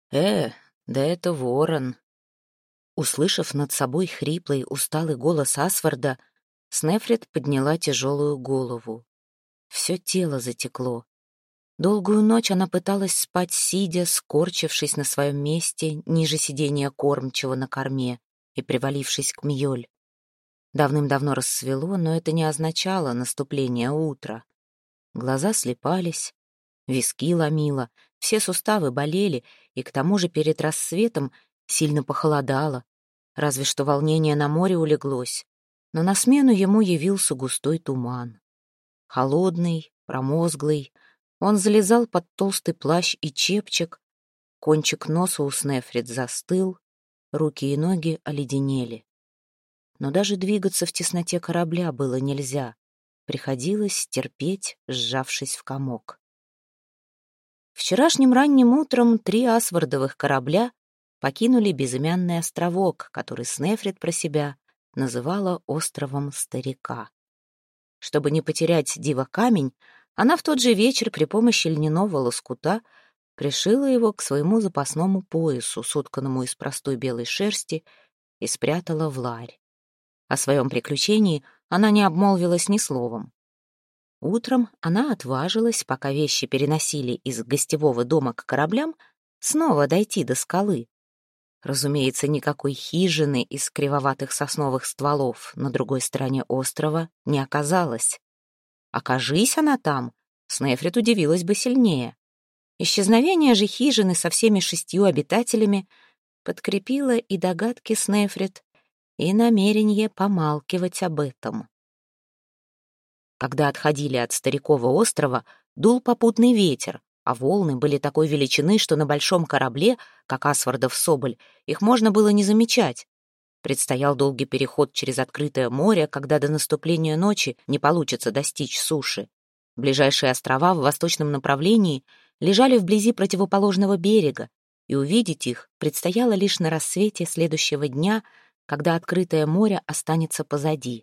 Да это ворон!» Услышав над собой хриплый, усталый голос Асварда, Снефрит подняла тяжелую голову. Все тело затекло. Долгую ночь она пыталась спать сидя, скорчившись на своем месте, ниже сидения кормчего на корме и привалившись к Мьёль. Давным-давно рассвело, но это не означало наступление утра. Глаза слепались, виски ломило, все суставы болели, и к тому же перед рассветом сильно похолодало, разве что волнение на море улеглось, но на смену ему явился густой туман. Холодный, промозглый, он залезал под толстый плащ и чепчик, кончик носа у Снефрит застыл, руки и ноги оледенели. Но даже двигаться в тесноте корабля было нельзя, приходилось терпеть, сжавшись в комок. Вчерашним ранним утром 3 асвардовых корабля покинули безымянный островок, который Снефрит про себя называла островом Старика. Чтобы не потерять диво-камень, она в тот же вечер при помощи льняного лоскута пришила его к своему запасному поясу, сотканному из простой белой шерсти, и спрятала в ларь. О своем приключении она не обмолвилась ни словом. Утром она отважилась, пока вещи переносили из гостевого дома к кораблям, снова дойти до скалы. Разумеется, никакой хижины из кривоватых сосновых стволов на другой стороне острова не оказалось. Окажись она там, Снефрит удивилась бы сильнее. Исчезновение же хижины со всеми 6 обитателями подкрепило и догадки Снефрит, и намерение помалкивать об этом. Когда отходили от Старикова острова, дул попутный ветер, а волны были такой величины, что на большом корабле, как Асвардов Соболь, их можно было не замечать. Предстоял долгий переход через открытое море, когда до наступления ночи не получится достичь суши. Ближайшие острова в восточном направлении лежали вблизи противоположного берега, и увидеть их предстояло лишь на рассвете следующего дня, когда открытое море останется позади.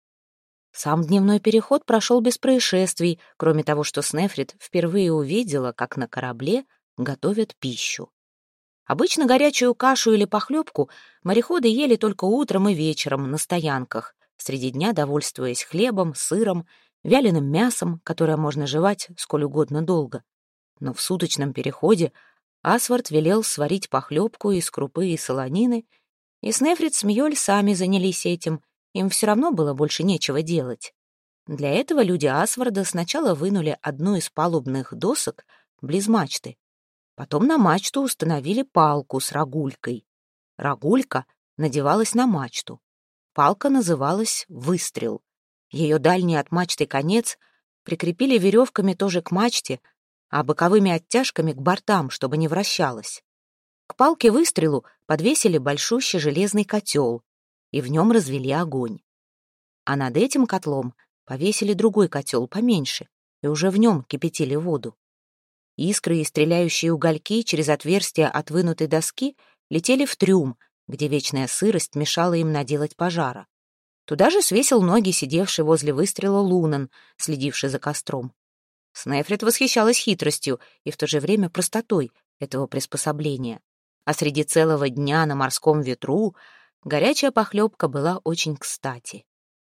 Сам дневной переход прошел без происшествий, кроме того, что Снефрит впервые увидела, как на корабле готовят пищу. Обычно горячую кашу или похлебку мореходы ели только утром и вечером на стоянках, среди дня довольствуясь хлебом, сыром, вяленым мясом, которое можно жевать сколь угодно долго. Но в суточном переходе Асвард велел сварить похлебку из крупы и солонины, и Снефрит с Мьёль сами занялись этим, им все равно было больше нечего делать. Для этого люди Асварда сначала вынули одну из палубных досок близ мачты. Потом на мачту установили палку с рогулькой. Рогулька надевалась на мачту. Палка называлась «выстрел». Ее дальний от мачты конец прикрепили веревками тоже к мачте, а боковыми оттяжками к бортам, чтобы не вращалась. К палке-выстрелу подвесили большущий железный котел, и в нем развели огонь. А над этим котлом повесили другой котел поменьше, и уже в нем кипятили воду. Искры и стреляющие угольки через отверстия от вынутой доски летели в трюм, где вечная сырость мешала им наделать пожара. Туда же свесил ноги сидевший возле выстрела Лунан, следивший за костром. Снефрит восхищалась хитростью и в то же время простотой этого приспособления. А среди целого дня на морском ветру горячая похлебка была очень кстати.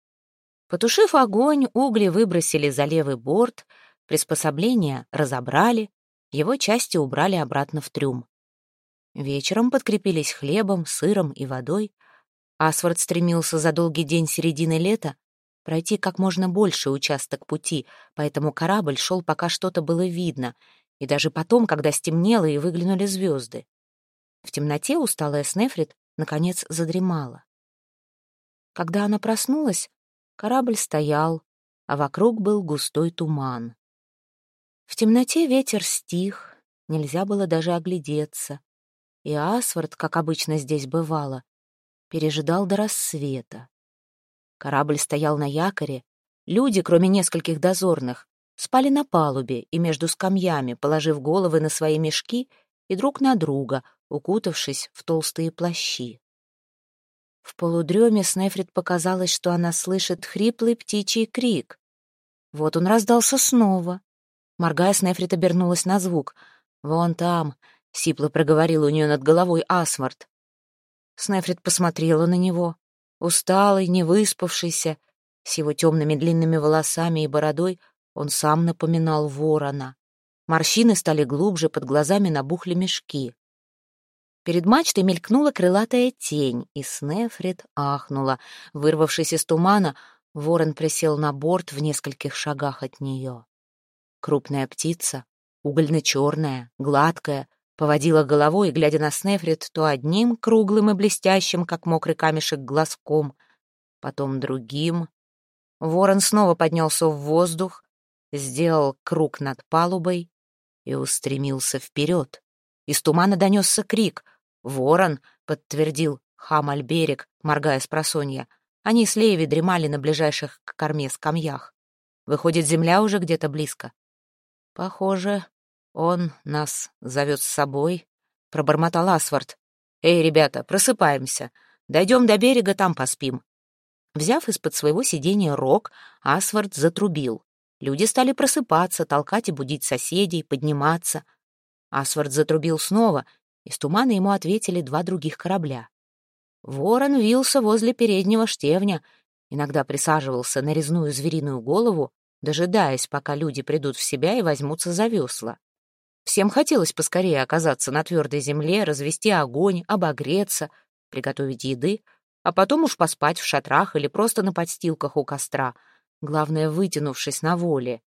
Потушив огонь, угли выбросили за левый борт, приспособление разобрали, его части убрали обратно в трюм. Вечером подкрепились хлебом, сыром и водой. Асвард стремился за долгий день середины лета пройти как можно больший участок пути, поэтому корабль шел, пока что-то было видно, и даже потом, когда стемнело и выглянули звезды. В темноте усталая Снефрит наконец задремала. Когда она проснулась, корабль стоял, а вокруг был густой туман. В темноте ветер стих, нельзя было даже оглядеться, и Асвард, как обычно здесь бывало, пережидал до рассвета. Корабль стоял на якоре, люди, кроме нескольких дозорных, спали на палубе и между скамьями, положив головы на свои мешки и друг на друга, укутавшись в толстые плащи. В полудреме Снефрит показалось, что она слышит хриплый птичий крик. Вот он раздался снова. Моргая, Снефрит обернулась на звук. Вон там, — сипло проговорил у нее над головой Асвард. Снефрит посмотрела на него, усталый, невыспавшийся, с его темными длинными волосами и бородой он сам напоминал ворона. Морщины стали глубже, под глазами набухли мешки. Перед мачтой мелькнула крылатая тень, и Снефрит ахнула. Вырвавшись из тумана, ворон присел на борт в нескольких шагах от нее. Крупная птица, угольно-черная, гладкая, поводила головой, глядя на Снефрит то одним круглым и блестящим, как мокрый камешек, глазком, потом другим. Ворон снова поднялся в воздух, сделал круг над палубой и устремился вперед. Из тумана донесся крик. «Ворон!» — подтвердил Хамальберег, моргая спросонья. Они с Лееви дремали на ближайших к корме скамьях. Выходит, земля уже где-то близко. «Похоже, он нас зовет с собой», — пробормотал Асвард. «Эй, ребята, просыпаемся. Дойдем до берега, там поспим». Взяв из-под своего сиденья рог, Асвард затрубил. Люди стали просыпаться, толкать и будить соседей, подниматься. Асвард затрубил снова. Из тумана ему ответили 2 других корабля. Ворон вился возле переднего штевня, иногда присаживался на резную звериную голову, дожидаясь, пока люди придут в себя и возьмутся за весла. Всем хотелось поскорее оказаться на твердой земле, развести огонь, обогреться, приготовить еды, а потом уж поспать в шатрах или просто на подстилках у костра, главное, вытянувшись на воле.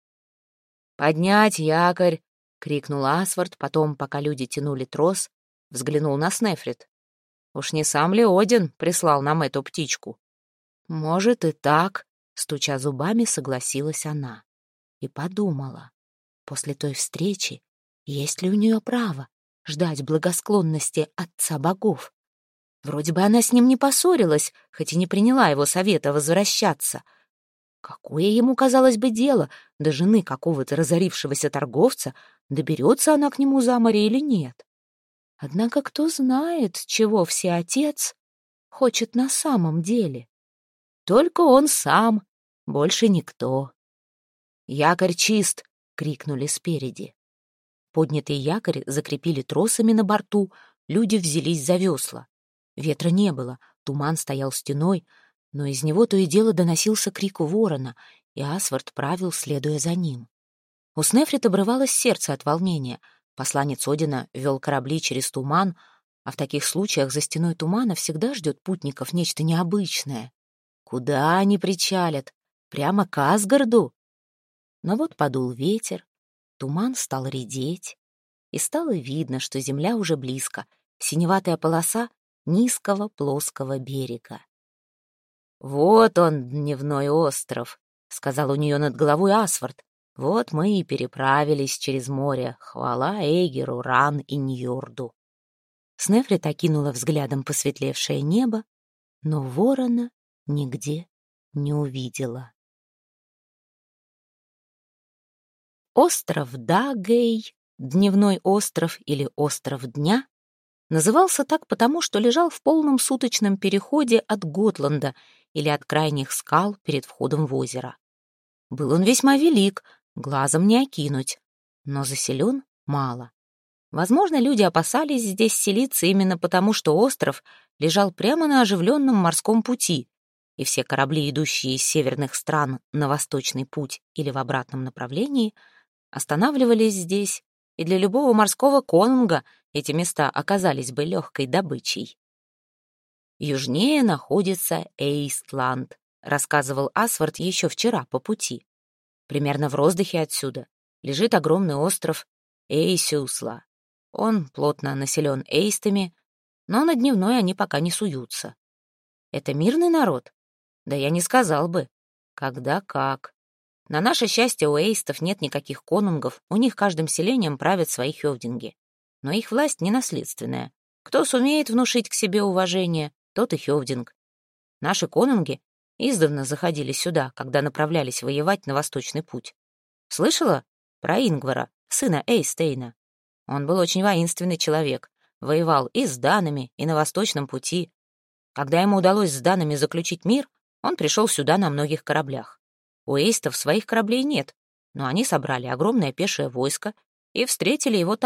«Поднять якорь!» — крикнул Асвард, потом, пока люди тянули трос, взглянул на Снефрит. «Уж не сам ли Один прислал нам эту птичку?» «Может, и так», — стуча зубами, согласилась она. И подумала, после той встречи, есть ли у нее право ждать благосклонности отца богов? Вроде бы она с ним не поссорилась, хоть и не приняла его совета возвращаться. Какое ему, казалось бы, дело до жены какого-то разорившегося торговца, доберется она к нему за море или нет? Однако кто знает, чего всеотец хочет на самом деле? Только он сам, больше никто. «Якорь чист!» — крикнули спереди. Поднятый якорь закрепили тросами на борту, люди взялись за весла. Ветра не было, туман стоял стеной, но из него то и дело доносился крик ворона, и Асвард правил, следуя за ним. У Снефрит обрывалось сердце от волнения. Посланец Одина вел корабли через туман, а в таких случаях за стеной тумана всегда ждет путников нечто необычное. Куда они причалят? Прямо к Асгарду? Но вот подул ветер, туман стал редеть, и стало видно, что земля уже близко, синеватая полоса низкого плоского берега. «Вот он, дневной остров», — сказал у нее над головой Асвард. «Вот мы и переправились через море. Хвала Эйгеру, Ран и Ньорду». Снефрит окинула взглядом посветлевшее небо, но ворона нигде не увидела. Остров Дагэй, дневной остров или остров дня, назывался так потому, что лежал в полном суточном переходе от Готланда или от крайних скал перед входом в озеро. Был он весьма велик, глазом не окинуть, но заселен мало. Возможно, люди опасались здесь селиться именно потому, что остров лежал прямо на оживленном морском пути, и все корабли, идущие из северных стран на восточный путь или в обратном направлении, останавливались здесь, и для любого морского конунга эти места оказались бы легкой добычей. «Южнее находится Эйстланд», — рассказывал Асвард еще вчера по пути. Примерно в роздыхе отсюда лежит огромный остров Эйсюсла. Он плотно населен эйстами, но на дневной они пока не суются. Это мирный народ? Да я не сказал бы. Когда как. На наше счастье, у эйстов нет никаких конунгов, у них каждым селением правят свои хёвдинги. Но их власть не наследственная. Кто сумеет внушить к себе уважение, тот и хёвдинг. Наши конунги издавна заходили сюда, когда направлялись воевать на Восточный путь. Слышала про Ингвара, сына Эйстейна? Он был очень воинственный человек, воевал и с данами, и на Восточном пути. Когда ему удалось с данами заключить мир, он пришел сюда на многих кораблях. У эйстов своих кораблей нет, но они собрали огромное пешее войско и встретили его там,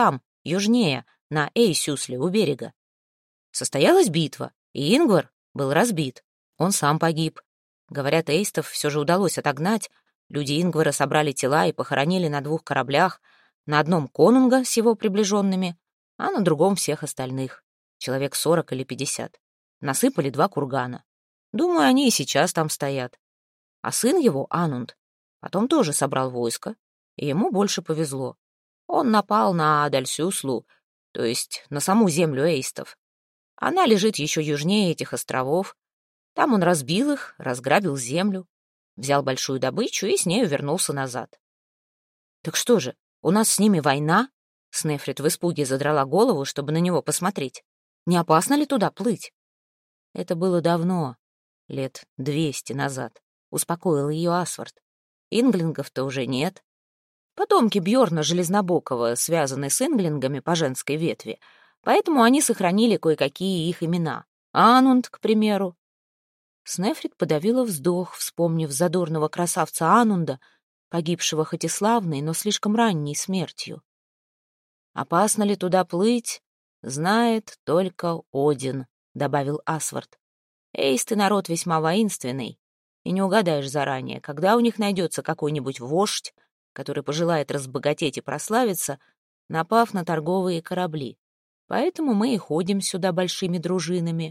южнее, на Эйсюсле у берега. Состоялась битва, и Ингвар был разбит. Он сам погиб. Говорят, эйстов все же удалось отогнать. Люди Ингвара собрали тела и похоронили на 2 кораблях. На одном конунга с его приближенными, а на другом всех остальных. Человек 40 или 50. Насыпали 2 кургана. Думаю, они и сейчас там стоят. А сын его, Анунд, потом тоже собрал войско, и ему больше повезло. Он напал на Адальсюслу, то есть на саму землю эйстов. Она лежит еще южнее этих островов. Там он разбил их, разграбил землю, взял большую добычу и с нею вернулся назад. «Так что же, у нас с ними война?» Снефрит в испуге задрала голову, чтобы на него посмотреть. «Не опасно ли туда плыть?» «Это было давно, лет 200 назад», — успокоил ее Асвард. «Инглингов-то уже нет. Потомки Бьорна Железнобокова связаны с инглингами по женской ветви, поэтому они сохранили кое-какие их имена. Анунд, к примеру». Снефрит подавила вздох, вспомнив задорного красавца Анунда, погибшего хоть и славной, но слишком ранней смертью. «Опасно ли туда плыть, знает только Один», — добавил Асвард. «Эйсты народ весьма воинственный, и не угадаешь заранее, когда у них найдется какой-нибудь вождь, который пожелает разбогатеть и прославиться, напав на торговые корабли. Поэтому мы и ходим сюда большими дружинами.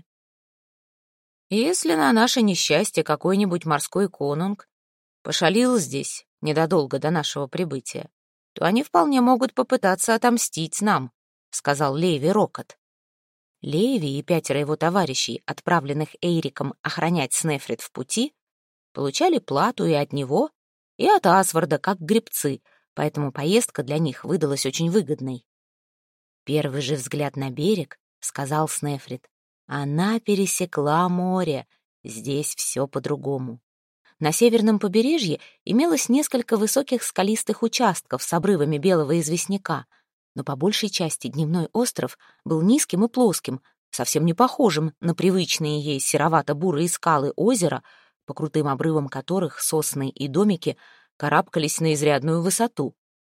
Если на наше несчастье какой-нибудь морской конунг пошалил здесь недолго до нашего прибытия, то они вполне могут попытаться отомстить нам», — сказал Лейви Рокот. Лейви и 5 его товарищей, отправленных Эйриком охранять Снефрит в пути, получали плату и от него, и от Асварда, как гребцы, поэтому поездка для них выдалась очень выгодной. «Первый же взгляд на берег», — сказал Снефрит, — «она пересекла море, здесь все по-другому». На северном побережье имелось несколько высоких скалистых участков с обрывами белого известняка, но по большей части дневной остров был низким и плоским, совсем не похожим на привычные ей серовато-бурые скалы озера, по крутым обрывам которых сосны и домики карабкались на изрядную высоту.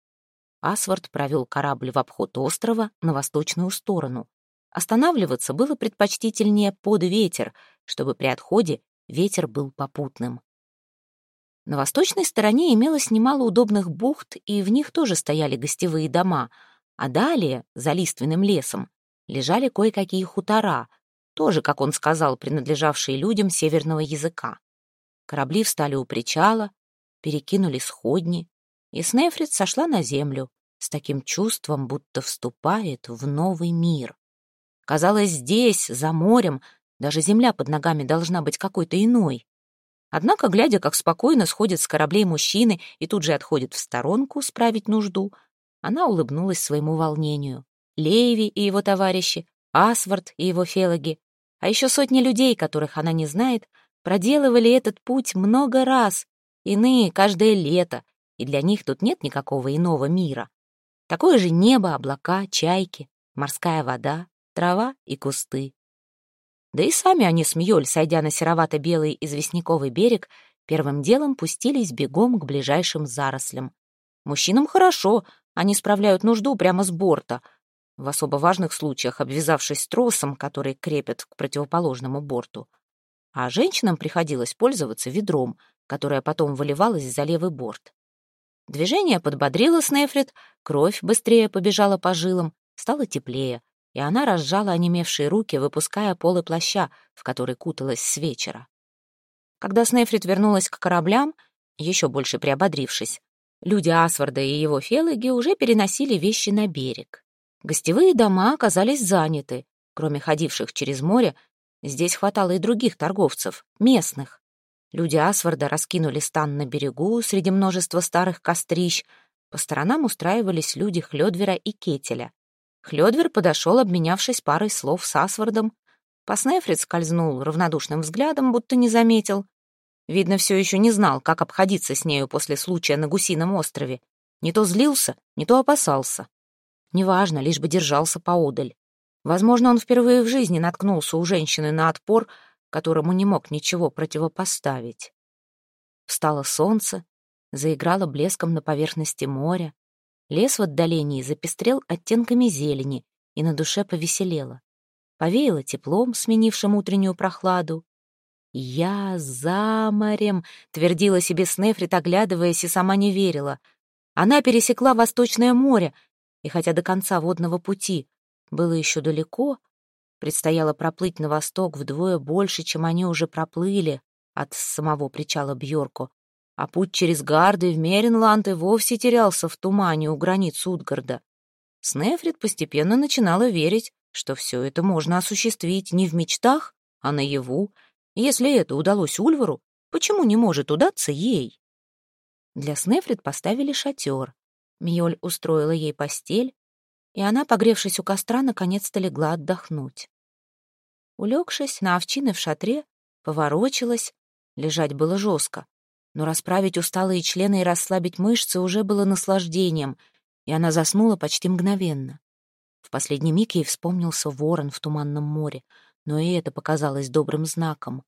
Асвард провел корабль в обход острова на восточную сторону. Останавливаться было предпочтительнее под ветер, чтобы при отходе ветер был попутным. На восточной стороне имелось немало удобных бухт, и в них тоже стояли гостевые дома, а далее, за лиственным лесом, лежали кое-какие хутора, тоже, как он сказал, принадлежавшие людям северного языка. Корабли встали у причала, перекинули сходни, и Снефрит сошла на землю с таким чувством, будто вступает в новый мир. Казалось, здесь, за морем, даже земля под ногами должна быть какой-то иной. Однако, глядя, как спокойно сходят с кораблей мужчины и тут же отходят в сторонку справить нужду, она улыбнулась своему волнению. Лейви и его товарищи, Асвард и его фелаги, а еще сотни людей, которых она не знает, проделывали этот путь много раз, иные каждое лето, и для них тут нет никакого иного мира. Такое же небо, облака, чайки, морская вода, трава и кусты. Да и сами они с Мьёль, сойдя на серовато-белый известняковый берег, первым делом пустились бегом к ближайшим зарослям. Мужчинам хорошо, они справляют нужду прямо с борта, в особо важных случаях обвязавшись тросом, который крепят к противоположному борту. А женщинам приходилось пользоваться ведром, которое потом выливалось за левый борт. Движение подбодрило Снефрит, кровь быстрее побежала по жилам, стало теплее, и она разжала онемевшие руки, выпуская полы плаща, в который куталась с вечера. Когда Снефрит вернулась к кораблям, еще больше приободрившись, люди Асварда и его фелаги уже переносили вещи на берег. Гостевые дома оказались заняты. Кроме ходивших через море, здесь хватало и других торговцев, местных. Люди Асварда раскинули стан на берегу среди множества старых кострищ. По сторонам устраивались люди Хлёдвера и Кетеля. Хлёдвер подошел, обменявшись парой слов с Асвардом. По Снефрит скользнул равнодушным взглядом, будто не заметил. Видно, все еще не знал, как обходиться с нею после случая на Гусином острове. Не то злился, не то опасался. Неважно, лишь бы держался поодаль. Возможно, он впервые в жизни наткнулся у женщины на отпор, которому не мог ничего противопоставить. Встало солнце, заиграло блеском на поверхности моря. Лес в отдалении запестрел оттенками зелени, и на душе повеселело. Повеяло теплом, сменившим утреннюю прохладу. «Я за морем», — твердила себе Снефрит, оглядываясь, и сама не верила. Она пересекла Восточное море, и хотя до конца водного пути было еще далеко, предстояло проплыть на восток вдвое больше, чем они уже проплыли от самого причала Бьорко, а путь через Гарды в Меренланд и вовсе терялся в тумане у границ Утгарда. Снефрит постепенно начинала верить, что все это можно осуществить не в мечтах, а наяву. Если это удалось Ульвару, почему не может удаться ей? Для Снефрит поставили шатер. Мьёль устроила ей постель, и она, погревшись у костра, наконец-то легла отдохнуть. Улегшись на овчины в шатре, поворочилась. Лежать было жестко, но расправить усталые члены и расслабить мышцы уже было наслаждением, и она заснула почти мгновенно. В последний миг ей вспомнился ворон в туманном море, но и это показалось добрым знаком.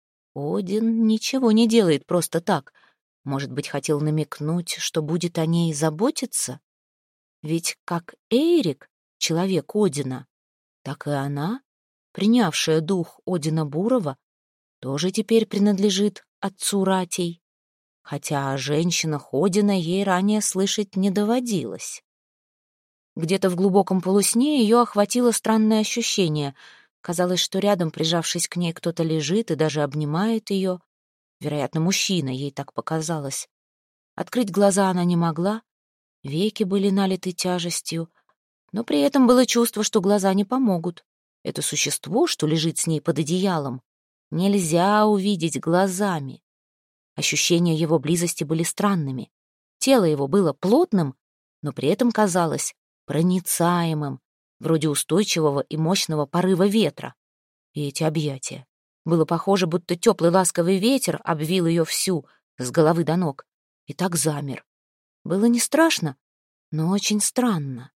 Один ничего не делает просто так. Может быть, хотел намекнуть, что будет о ней заботиться? Ведь как Эйрик, человек Одина, так и она, принявшая дух Одина Бурова, тоже теперь принадлежит отцу Ратей, хотя о женщинах Одина ей ранее слышать не доводилось. Где-то в глубоком полусне ее охватило странное ощущение. Казалось, что рядом, прижавшись к ней, кто-то лежит и даже обнимает ее. Вероятно, мужчина, ей так показалось. Открыть глаза она не могла, веки были налиты тяжестью, но при этом было чувство, что глаза не помогут. Это существо, что лежит с ней под одеялом, нельзя увидеть глазами. Ощущения его близости были странными. Тело его было плотным, но при этом казалось проницаемым, вроде устойчивого и мощного порыва ветра. И эти объятия. Было похоже, будто теплый ласковый ветер обвил ее всю, с головы до ног, и так замер. Было не страшно, но очень странно.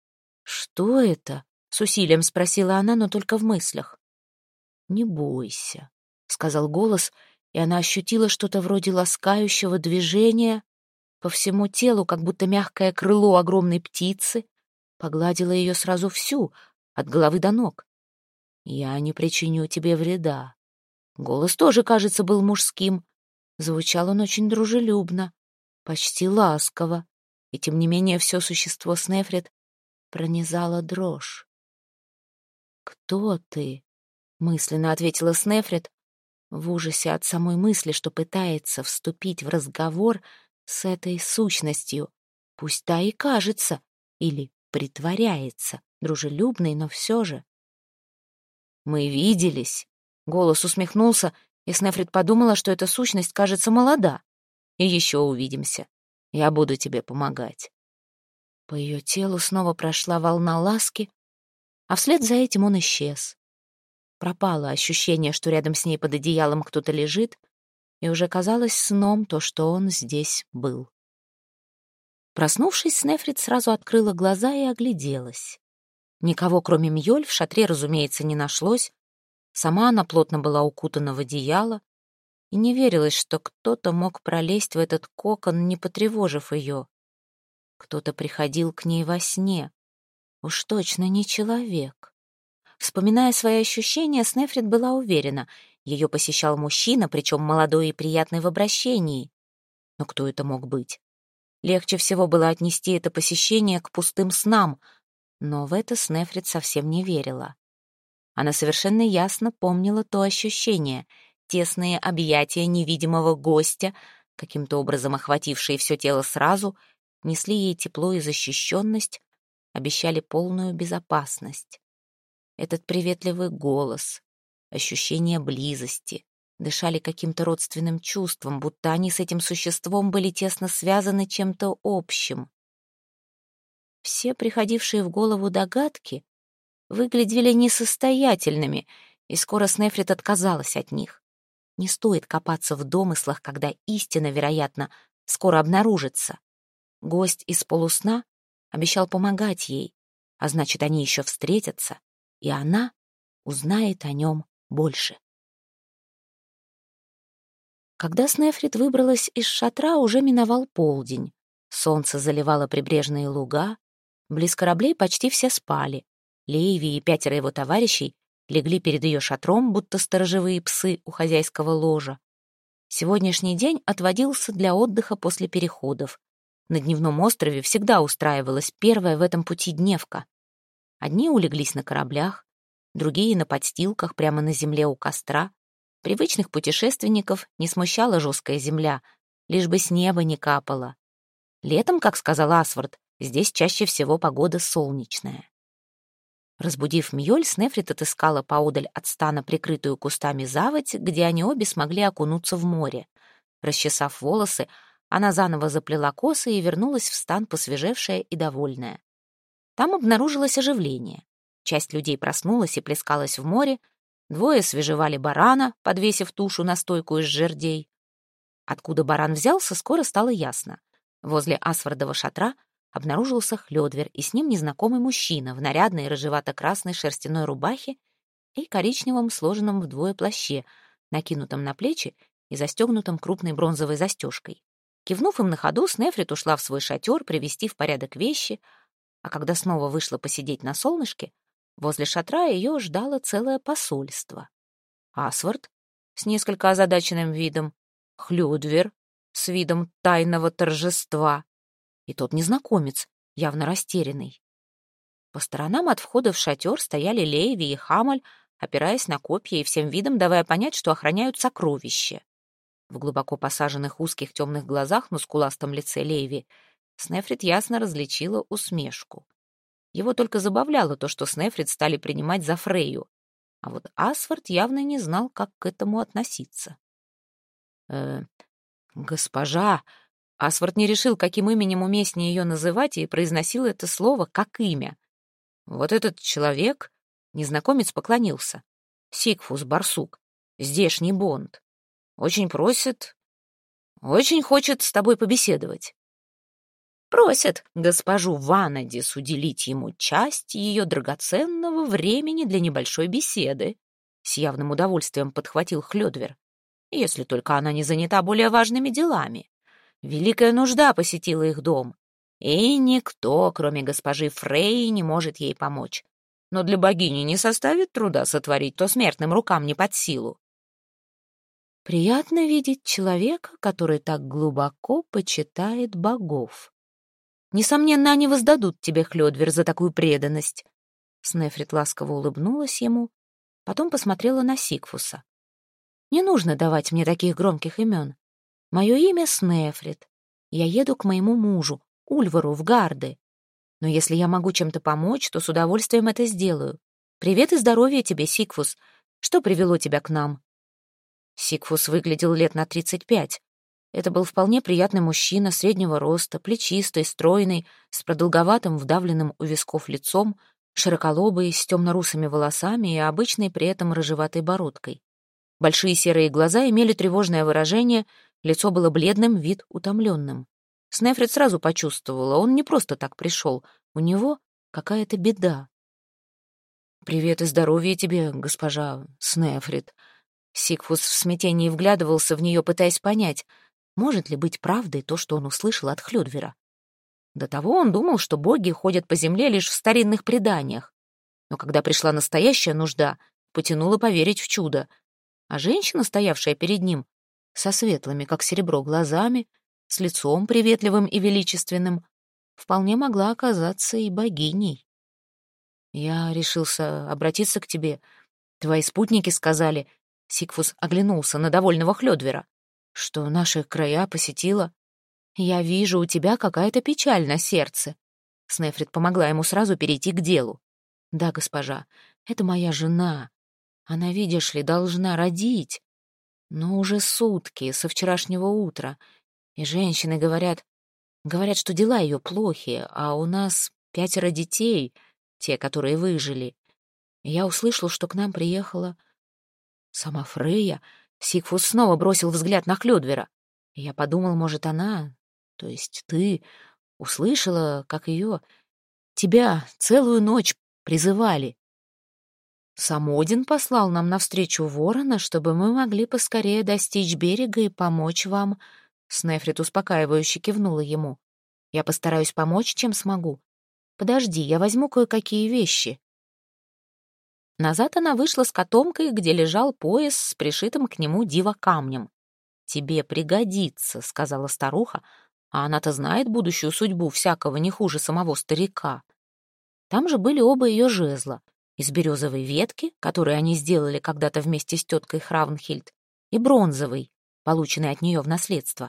«Что это?» — с усилием спросила она, но только в мыслях. «Не бойся», — сказал голос, и она ощутила что-то вроде ласкающего движения по всему телу, как будто мягкое крыло огромной птицы погладило ее сразу всю, от головы до ног. «Я не причиню тебе вреда». Голос тоже, кажется, был мужским. Звучал он очень дружелюбно, почти ласково, и тем не менее все существо Снефрит пронизала дрожь. «Кто ты?» — мысленно ответила Снефрит, в ужасе от самой мысли, что пытается вступить в разговор с этой сущностью, пусть та и кажется, или притворяется, дружелюбной, но все же. «Мы виделись», — голос усмехнулся, и Снефрит подумала, что эта сущность кажется молода. «И еще увидимся. Я буду тебе помогать». По ее телу снова прошла волна ласки, а вслед за этим он исчез. Пропало ощущение, что рядом с ней под одеялом кто-то лежит, и уже казалось сном то, что он здесь был. Проснувшись, Снефрит сразу открыла глаза и огляделась. Никого, кроме Мьёль, в шатре, разумеется, не нашлось. Сама она плотно была укутана в одеяло, и не верилось, что кто-то мог пролезть в этот кокон, не потревожив ее. Кто-то приходил к ней во сне. Уж точно не человек. Вспоминая свои ощущения, Снефрит была уверена, ее посещал мужчина, причем молодой и приятный в обращении. Но кто это мог быть? Легче всего было отнести это посещение к пустым снам, но в это Снефрит совсем не верила. Она совершенно ясно помнила то ощущение, тесные объятия невидимого гостя, каким-то образом охватившие все тело сразу, несли ей тепло и защищенность, обещали полную безопасность. Этот приветливый голос, ощущение близости, дышали каким-то родственным чувством, будто они с этим существом были тесно связаны чем-то общим. Все приходившие в голову догадки выглядели несостоятельными, и скоро Снефрит отказалась от них. Не стоит копаться в домыслах, когда истина, вероятно, скоро обнаружится. Гость из полусна обещал помогать ей, а значит, они еще встретятся, и она узнает о нем больше. Когда Снефрит выбралась из шатра, уже миновал полдень. Солнце заливало прибрежные луга, близ кораблей почти все спали. Лейви и 5 его товарищей легли перед ее шатром, будто сторожевые псы у хозяйского ложа. Сегодняшний день отводился для отдыха после переходов. На дневном острове всегда устраивалась первая в этом пути дневка. Одни улеглись на кораблях, другие — на подстилках прямо на земле у костра. Привычных путешественников не смущала жесткая земля, лишь бы с неба не капало. Летом, как сказал Асвард, здесь чаще всего погода солнечная. Разбудив Мьёль, Снефрит отыскала поодаль от стана прикрытую кустами заводь, где они обе смогли окунуться в море. Расчесав волосы, она заново заплела косы и вернулась в стан, посвежевшая и довольная. Там обнаружилось оживление. Часть людей проснулась и плескалась в море, 2 свежевали барана, подвесив тушу на стойку из жердей. Откуда баран взялся, скоро стало ясно. Возле Асвардова шатра обнаружился Хлёдвер и с ним незнакомый мужчина в нарядной рыжевато-красной шерстяной рубахе и коричневом сложенном вдвое плаще, накинутом на плечи и застегнутом крупной бронзовой застежкой. Кивнув им на ходу, Снефрит ушла в свой шатер привести в порядок вещи, а когда снова вышла посидеть на солнышке, возле шатра ее ждало целое посольство. Асвард с несколько озадаченным видом, Хлёдвер с видом тайного торжества и тот незнакомец, явно растерянный. По сторонам от входа в шатер стояли Лейви и Хамаль, опираясь на копья и всем видом давая понять, что охраняют сокровище. В глубоко посаженных узких темных глазах на скуластом лице Лейви Снефрит ясно различила усмешку. Его только забавляло то, что Снефрит стали принимать за Фрейю, а вот Асвард явно не знал, как к этому относиться. «Госпожа...» Асвард не решил, каким именем уместнее ее называть, и произносил это слово как имя. «Вот этот человек...» Незнакомец поклонился. «Сигфус Барсук, здешний Бонд. Очень просит... Очень хочет с тобой побеседовать. Просит госпожу Ванадис уделить ему часть ее драгоценного времени для небольшой беседы». С явным удовольствием подхватил Хлёдвер. «Если только она не занята более важными делами. Великая нужда посетила их дом, и никто, кроме госпожи Фрейи, не может ей помочь. Но для богини не составит труда сотворить то смертным рукам не под силу». «Приятно видеть человека, который так глубоко почитает богов. Несомненно, они воздадут тебе, Хлёдвер, за такую преданность». Снефрит ласково улыбнулась ему, потом посмотрела на Сигфуса. «Не нужно давать мне таких громких имен. Мое имя Снефрит. Я еду к моему мужу, Ульвару, в Гарды. Но если я могу чем-то помочь, то с удовольствием это сделаю. Привет и здоровья тебе, Сигфус. Что привело тебя к нам?» Сигфус выглядел лет на 35. Это был вполне приятный мужчина среднего роста, плечистый, стройный, с продолговатым, вдавленным у висков лицом, широколобый, с темно-русыми волосами и обычной при этом рыжеватой бородкой. Большие серые глаза имели тревожное выражение, лицо было бледным, вид утомленным. Снефрит сразу почувствовала, он не просто так пришел, у него какая-то беда. «Привет и здоровья тебе, госпожа Снефрит». Сигфус в смятении вглядывался в нее, пытаясь понять, может ли быть правдой то, что он услышал от Хлёдвера. До того он думал, что боги ходят по земле лишь в старинных преданиях. Но когда пришла настоящая нужда, потянуло поверить в чудо. А женщина, стоявшая перед ним, со светлыми, как серебро, глазами, с лицом приветливым и величественным, вполне могла оказаться и богиней. «Я решился обратиться к тебе. Твои спутники сказали...» Сигфус оглянулся на довольного Хлёдвера, что наши края посетила. «Я вижу, у тебя какая-то печаль на сердце». Снефрит помогла ему сразу перейти к делу. «Да, госпожа, это моя жена. Она, видишь ли, должна родить. Но уже сутки, со вчерашнего утра. И женщины говорят, что дела ее плохи, а у нас 5 детей, те, которые выжили. И я услышал, что к нам приехала сама Фрейя». Сигфус снова бросил взгляд на Хлёдвера. И я подумал, может, она, то есть ты, услышала, как тебя целую ночь призывали. Сам Один послал нам навстречу ворона, чтобы мы могли поскорее достичь берега и помочь вам. Снефрит успокаивающе кивнула ему. Я постараюсь помочь, чем смогу. Подожди, я возьму кое-какие вещи». Назад она вышла с котомкой, где лежал пояс с пришитым к нему дива-камнем. «Тебе пригодится», — сказала старуха, а она-то знает будущую судьбу всякого не хуже самого старика. Там же были оба ее жезла из березовой ветки, которые они сделали когда-то вместе с теткой Хравнхильд, и бронзовый, полученный от нее в наследство.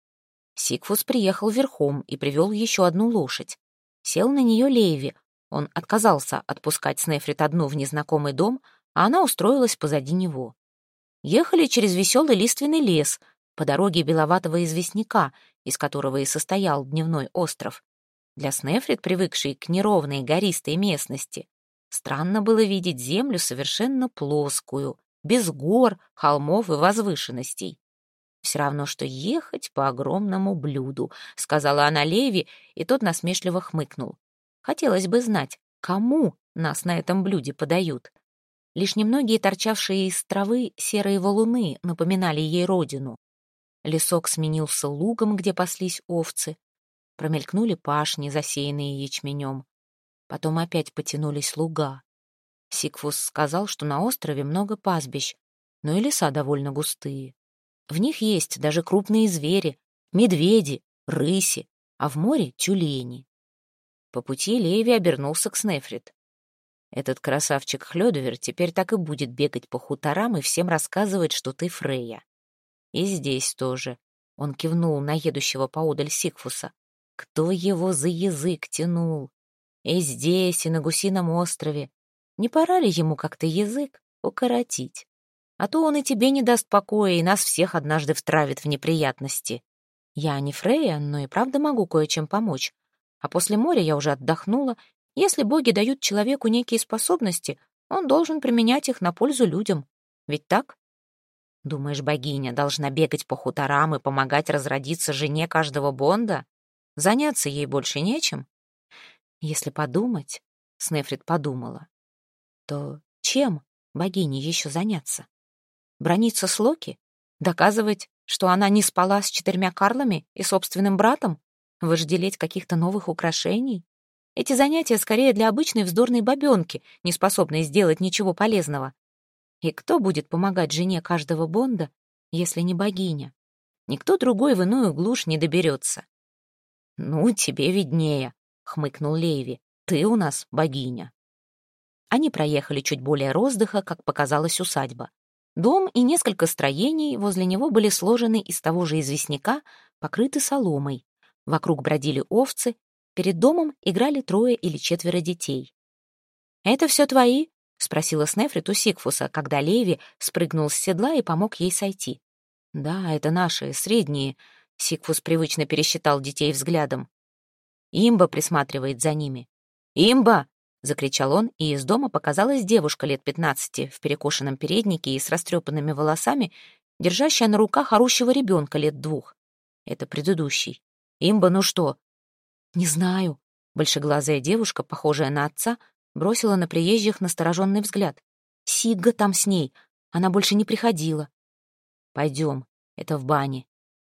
Сигфус приехал верхом и привел еще одну лошадь. Сел на нее Лейви. Он отказался отпускать Снефрит одну в незнакомый дом, а она устроилась позади него. Ехали через веселый лиственный лес, по дороге беловатого известняка, из которого и состоял дневной остров. Для Снефрит, привыкшей к неровной гористой местности, странно было видеть землю совершенно плоскую, без гор, холмов и возвышенностей. «Все равно, что ехать по огромному блюду», — сказала она Леви, и тот насмешливо хмыкнул. «Хотелось бы знать, кому нас на этом блюде подают». Лишь немногие торчавшие из травы серые валуны напоминали ей родину. Лесок сменился лугом, где паслись овцы. Промелькнули пашни, засеянные ячменем. Потом опять потянулись луга. Сигфус сказал, что на острове много пастбищ, но и леса довольно густые. В них есть даже крупные звери, медведи, рыси, а в море — тюлени. По пути Леви обернулся к Снефрит. «Этот красавчик Хлёдвер теперь так и будет бегать по хуторам и всем рассказывать, что ты Фрейя. И здесь тоже». Он кивнул на едущего поодаль Сигфуса. «Кто его за язык тянул? И здесь, и на Гусином острове. Не пора ли ему как-то язык укоротить? А то он и тебе не даст покоя, и нас всех однажды втравит в неприятности. Я не Фрейя, но и правда могу кое-чем помочь. А после моря я уже отдохнула. Если боги дают человеку некие способности, он должен применять их на пользу людям. Ведь так? Думаешь, богиня должна бегать по хуторам и помогать разродиться жене каждого бонда? Заняться ей больше нечем? Если подумать, Снефрит подумала, то чем богине еще заняться? Браниться с Локи? Доказывать, что она не спала с 4 карлами и собственным братом? Вожделеть каких-то новых украшений? Эти занятия скорее для обычной вздорной бабенки, не способной сделать ничего полезного. И кто будет помогать жене каждого бонда, если не богиня? Никто другой в иную глушь не доберется. «Ну, тебе виднее», — хмыкнул Лейви. «Ты у нас богиня». Они проехали чуть более роздыха, как показалась усадьба. Дом и несколько строений возле него были сложены из того же известняка, покрыты соломой. Вокруг бродили овцы, перед домом играли 3 или 4 детей. «Это все твои?» — спросила Снефрит у Сигфуса, когда Леви спрыгнул с седла и помог ей сойти. «Да, это наши, средние», — Сигфус привычно пересчитал детей взглядом. «Имба присматривает за ними». «Имба!» — закричал он, и из дома показалась девушка лет 15 в перекошенном переднике и с растрепанными волосами, держащая на руках орущего ребенка лет 2. Это предыдущий. «Имба, ну что?» «Не знаю». Большеглазая девушка, похожая на отца, бросила на приезжих настороженный взгляд. «Сигга там с ней. Она больше не приходила». «Пойдем, это в бане».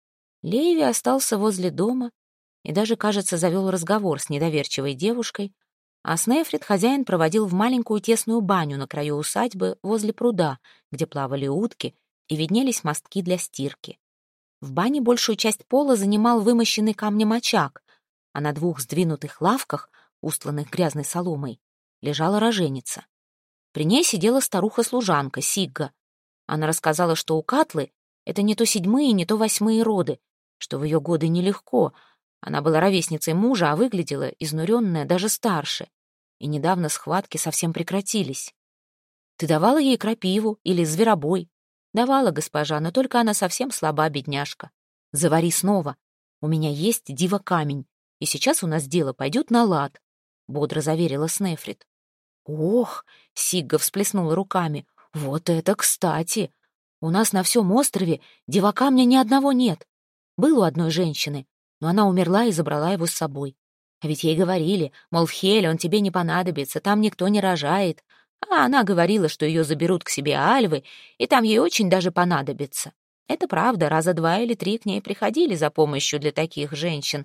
Леви остался возле дома и даже, кажется, завел разговор с недоверчивой девушкой, а Снефрит хозяин проводил в маленькую тесную баню на краю усадьбы возле пруда, где плавали утки и виднелись мостки для стирки. В бане большую часть пола занимал вымощенный камнем очаг, а на 2 сдвинутых лавках, устланных грязной соломой, лежала роженица. При ней сидела старуха-служанка Сигга. Она рассказала, что у Катлы это не то 7-е, не то 8-е роды, что в ее годы нелегко. Она была ровесницей мужа, а выглядела изнуренная, даже старше. И недавно схватки совсем прекратились. «Ты давала ей крапиву или зверобой?» «Давала, госпожа, но только она совсем слаба, бедняжка. Завари снова. У меня есть дива-камень, и сейчас у нас дело пойдет на лад», — бодро заверила Снефрит. «Ох!» — Сигга всплеснула руками. «Вот это кстати! У нас на всем острове дива-камня ни одного нет. Был у одной женщины, но она умерла и забрала его с собой. А ведь ей говорили, мол, в Хеле он тебе не понадобится, там никто не рожает. А она говорила, что ее заберут к себе альвы, и там ей очень даже понадобится. Это правда, раза 2 или 3 к ней приходили за помощью для таких женщин.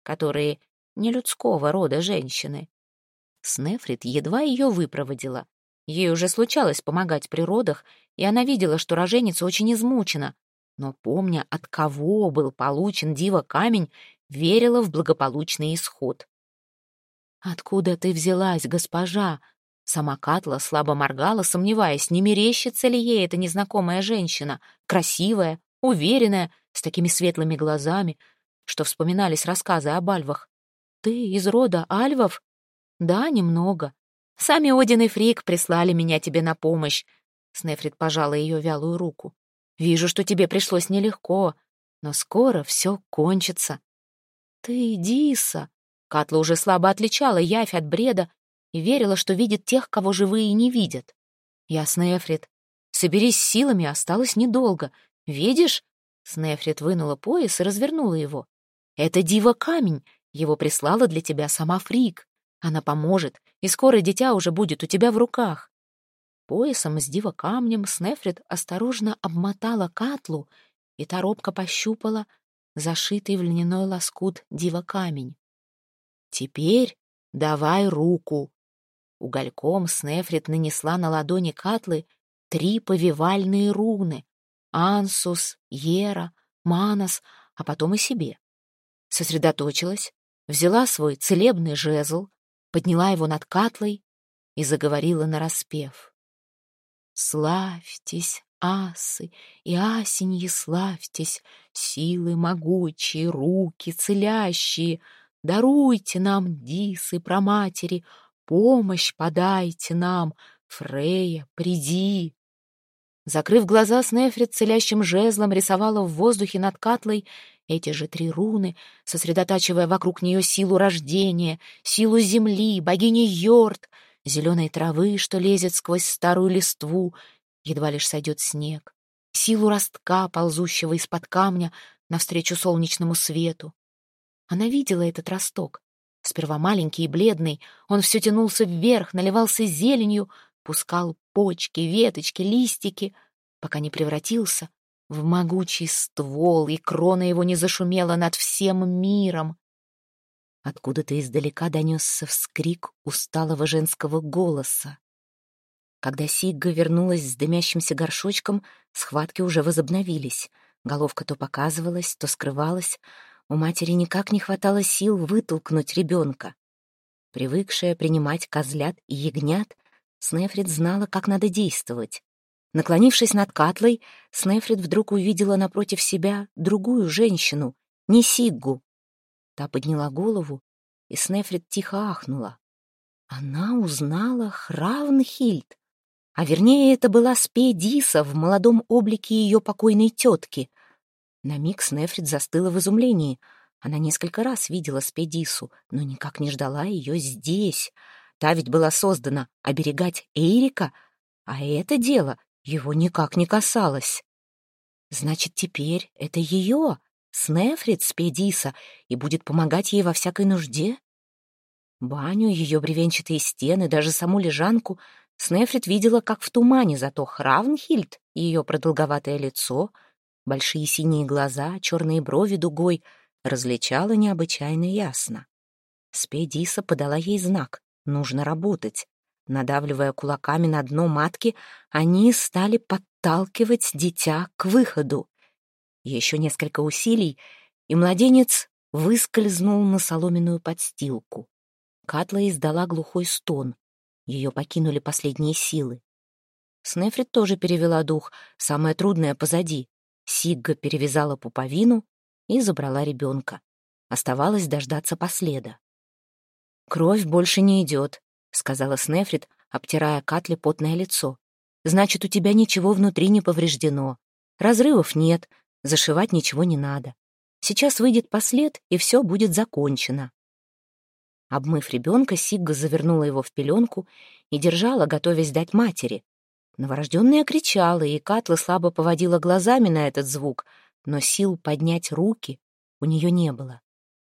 которые не людского рода женщины. Снефрит едва ее выпроводила. Ей уже случалось помогать при родах, и она видела, что роженица очень измучена, но, помня, от кого был получен дива-камень, верила в благополучный исход. «Откуда ты взялась, госпожа?» Сама Катла слабо моргала, сомневаясь, не мерещится ли ей эта незнакомая женщина, красивая, уверенная, с такими светлыми глазами, что вспоминались рассказы об альвах. «Ты из рода альвов?» «Да, немного. Сами Один и Фрик прислали меня тебе на помощь». Снефрит пожала ее вялую руку. «Вижу, что тебе пришлось нелегко, но скоро все кончится». «Ты Диса!» Катла уже слабо отличала явь от бреда и верила, что видит тех, кого живые не видят. «Я Снефрит. Соберись с силами, осталось недолго. Видишь?» Снефрит вынула пояс и развернула его. «Это дива-камень. Его прислала для тебя сама Фрик. Она поможет, и скоро дитя уже будет у тебя в руках». Поясом с дива-камнем Снефрит осторожно обмотала Катлу, и та робко пощупала зашитый в льняной лоскут дива-камень. «Теперь давай руку». Угольком Снефрит нанесла на ладони Катлы 3 повивальные руны — Ансус, Ера, Манас, а потом и себе. Сосредоточилась, взяла свой целебный жезл, подняла его над Катлой и заговорила нараспев. «Славьтесь, асы, и асеньи славьтесь, силы могучие, руки целящие, даруйте нам, дисы, праматери, помощь подайте нам, Фрея, приди». Закрыв глаза, Снефрит целящим жезлом рисовала в воздухе над Катлой эти же 3 руны, сосредотачивая вокруг нее силу рождения, силу земли, богини Йорд, зеленой травы, что лезет сквозь старую листву, едва лишь сойдет снег, силу ростка, ползущего из-под камня навстречу солнечному свету. Она видела этот росток. Сперва маленький и бледный, он все тянулся вверх, наливался зеленью, пускал почки, веточки, листики, пока не превратился в могучий ствол, и крона его не зашумела над всем миром. Откуда-то издалека донесся вскрик усталого женского голоса. Когда Сигга вернулась с дымящимся горшочком, схватки уже возобновились. Головка то показывалась, то скрывалась. У матери никак не хватало сил вытолкнуть ребенка. Привыкшая принимать козлят и ягнят, Снефрит знала, как надо действовать. Наклонившись над Катлой, Снефрит вдруг увидела напротив себя другую женщину, не Сиггу. Та подняла голову, и Снефрит тихо ахнула. Она узнала Хравнхильд, а вернее, это была Спедиса в молодом облике ее покойной тетки. На миг Снефрит застыла в изумлении. Она несколько раз видела Спедису, но никак не ждала ее здесь. Та ведь была создана оберегать Эйрика, а это дело его никак не касалось. Значит, теперь это ее, Снефрит, Спедиса, и будет помогать ей во всякой нужде? Баню, ее бревенчатые стены, даже саму лежанку Снефрит видела как в тумане, зато Хравнхильд, ее продолговатое лицо, большие синие глаза, черные брови дугой различала необычайно ясно. Спедиса подала ей знак — нужно работать. Надавливая кулаками на дно матки, они стали подталкивать дитя к выходу. Еще несколько усилий, и младенец выскользнул на соломенную подстилку. Катла издала глухой стон. Ее покинули последние силы. Снефрит тоже перевела дух, самое трудное позади. Сигга перевязала пуповину и забрала ребенка. Оставалось дождаться последа. «Кровь больше не идет», — сказала Снефрит, обтирая Катле потное лицо. «Значит, у тебя ничего внутри не повреждено. Разрывов нет, зашивать ничего не надо. Сейчас выйдет послед, и все будет закончено». Обмыв ребенка, Сигга завернула его в пеленку и держала, готовясь дать матери. Новорожденная кричала, и Катла слабо поводила глазами на этот звук, но сил поднять руки у нее не было.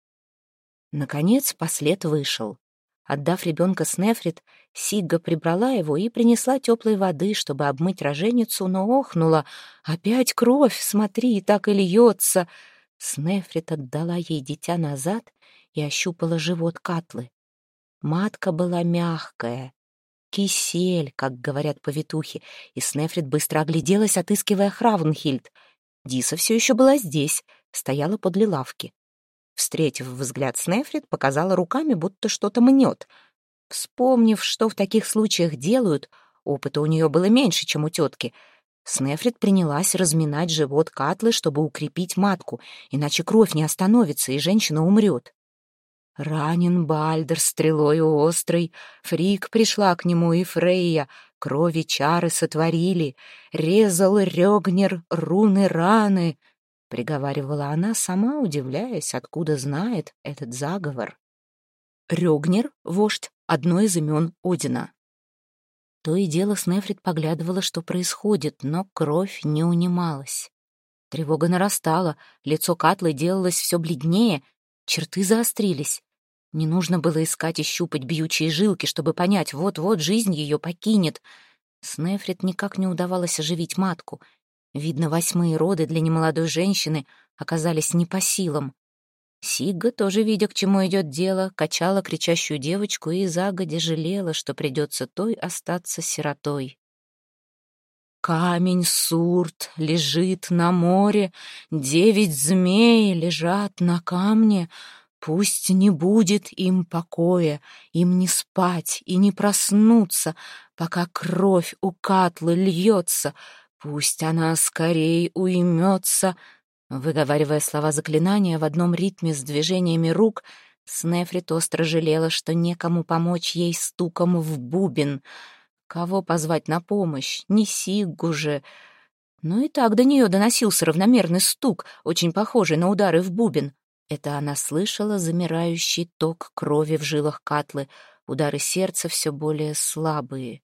Наконец послед вышел. Отдав ребенка Снефрит, Сигга прибрала его и принесла теплой воды, чтобы обмыть роженицу, но охнула. «Опять кровь, смотри, так и льется!» Снефрит отдала ей дитя назад и ощупала живот Катлы. Матка была мягкая, кисель, как говорят повитухи, и Снефрит быстро огляделась, отыскивая Хравнхильд. Диса все еще была здесь, стояла подле лавки. Встретив взгляд Снефрит, показала руками, будто что-то мнет. Вспомнив, что в таких случаях делают, опыта у нее было меньше, чем у тетки, Снефрит принялась разминать живот Катлы, чтобы укрепить матку, иначе кровь не остановится, и женщина умрет. Ранен Бальдер стрелою острой, Фрик пришла к нему и Фрейя, крови чары сотворили, резал Рёгнер руны раны, — приговаривала она, сама удивляясь, откуда знает этот заговор. Рёгнер — вождь, одно из имен Одина. То и дело Снефрит поглядывала, что происходит, но кровь не унималась. Тревога нарастала, лицо Катлы делалось все бледнее, черты заострились. Не нужно было искать и щупать бьючие жилки, чтобы понять, вот-вот жизнь ее покинет. Снефрит никак не удавалось оживить матку. Видно, 8-е роды для немолодой женщины оказались не по силам. Сигга, тоже видя, к чему идет дело, качала кричащую девочку и загодя жалела, что придется той остаться сиротой. Камень Сурт лежит на море, 9 змей лежат на камне. Пусть не будет им покоя, им не спать и не проснуться, пока кровь у Катлы льется. Пусть она скорей уймется. Выговаривая слова заклинания в одном ритме с движениями рук, Снефрит остро жалела, что некому помочь ей стуком в бубен. Кого позвать на помощь? Не Сиггу же. Но и так до нее доносился равномерный стук, очень похожий на удары в бубен. Это она слышала замирающий ток крови в жилах Катлы, удары сердца все более слабые.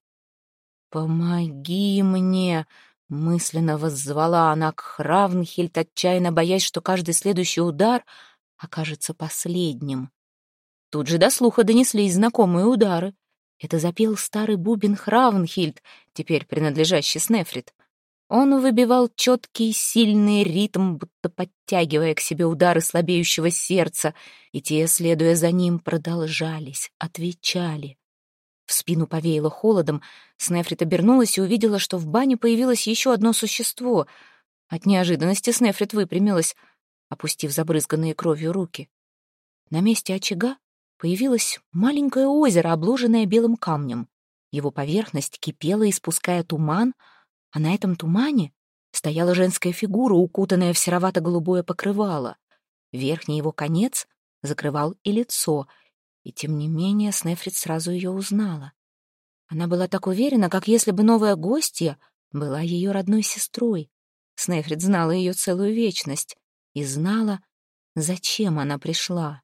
«Помоги мне!» — мысленно воззвала она к Хравнхильд, отчаянно боясь, что каждый следующий удар окажется последним. Тут же до слуха донеслись знакомые удары. Это запел старый бубен Хравнхильд, теперь принадлежащий Снефрит. Он выбивал четкий, сильный ритм, будто подтягивая к себе удары слабеющего сердца, и те, следуя за ним, продолжались, отвечали. В спину повеяло холодом, Снефрит обернулась и увидела, что в бане появилось еще одно существо. От неожиданности Снефрит выпрямилась, опустив забрызганные кровью руки. На месте очага появилось маленькое озеро, обложенное белым камнем. Его поверхность кипела, испуская туман, а на этом тумане стояла женская фигура, укутанная в серовато-голубое покрывало. Верхний его конец закрывал и лицо, и тем не менее Снефрит сразу ее узнала. Она была так уверена, как если бы новая гостья была ее родной сестрой. Снефрит знала ее целую вечность и знала, зачем она пришла.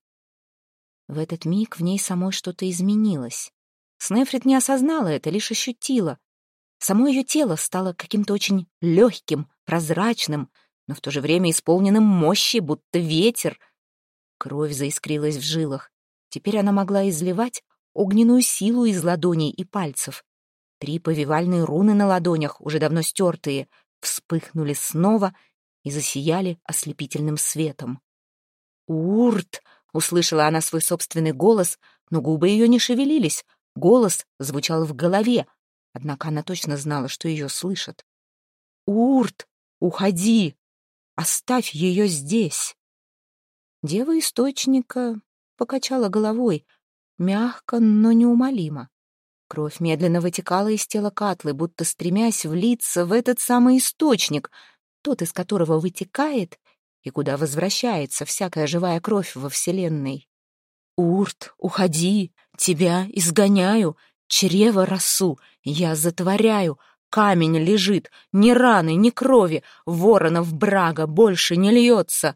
В этот миг в ней самой что-то изменилось. Снефрит не осознала это, лишь ощутила. Само ее тело стало каким-то очень легким, прозрачным, но в то же время исполненным мощи, будто ветер. Кровь заискрилась в жилах. Теперь она могла изливать огненную силу из ладоней и пальцев. 3 повивальные руны на ладонях, уже давно стертые, вспыхнули снова и засияли ослепительным светом. «Урт!» — услышала она свой собственный голос, но губы ее не шевелились. Голос звучал в голове, однако она точно знала, что ее слышат. «Урт, уходи! Оставь ее здесь!» Дева Источника покачала головой, мягко, но неумолимо. Кровь медленно вытекала из тела Катлы, будто стремясь влиться в этот самый источник, тот, из которого вытекает и куда возвращается всякая живая кровь во Вселенной. «Урт, уходи! Тебя изгоняю! Чрево росу! Я затворяю! Камень лежит! Ни раны, ни крови! Воронов брага больше не льется!»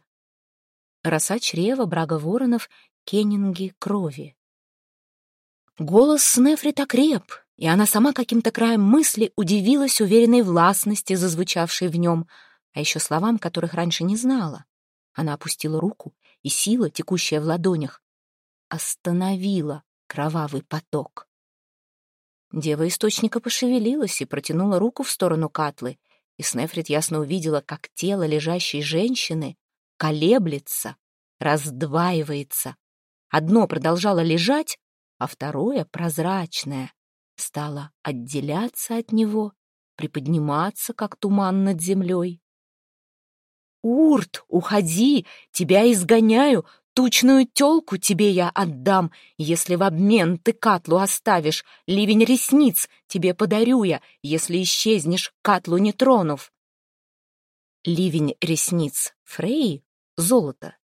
Роса чрева, брага воронов, кеннинги крови. Голос Снефрит окреп, и она сама каким-то краем мысли удивилась уверенной властности, зазвучавшей в нем, а еще словам, которых раньше не знала. Она опустила руку, и сила, текущая в ладонях, остановила кровавый поток. Дева Источника пошевелилась и протянула руку в сторону Катлы, и Снефрит ясно увидела, как тело лежащей женщины колеблется, раздваивается, Одно продолжало лежать, а второе, прозрачное, стало отделяться от него, приподниматься, как туман над землей. «Урт, уходи! Тебя изгоняю! Тучную тёлку тебе я отдам, если в обмен ты Катлу оставишь. Ливень ресниц тебе подарю я, если исчезнешь, Катлу не тронув». Ливень ресниц Фреи — золото.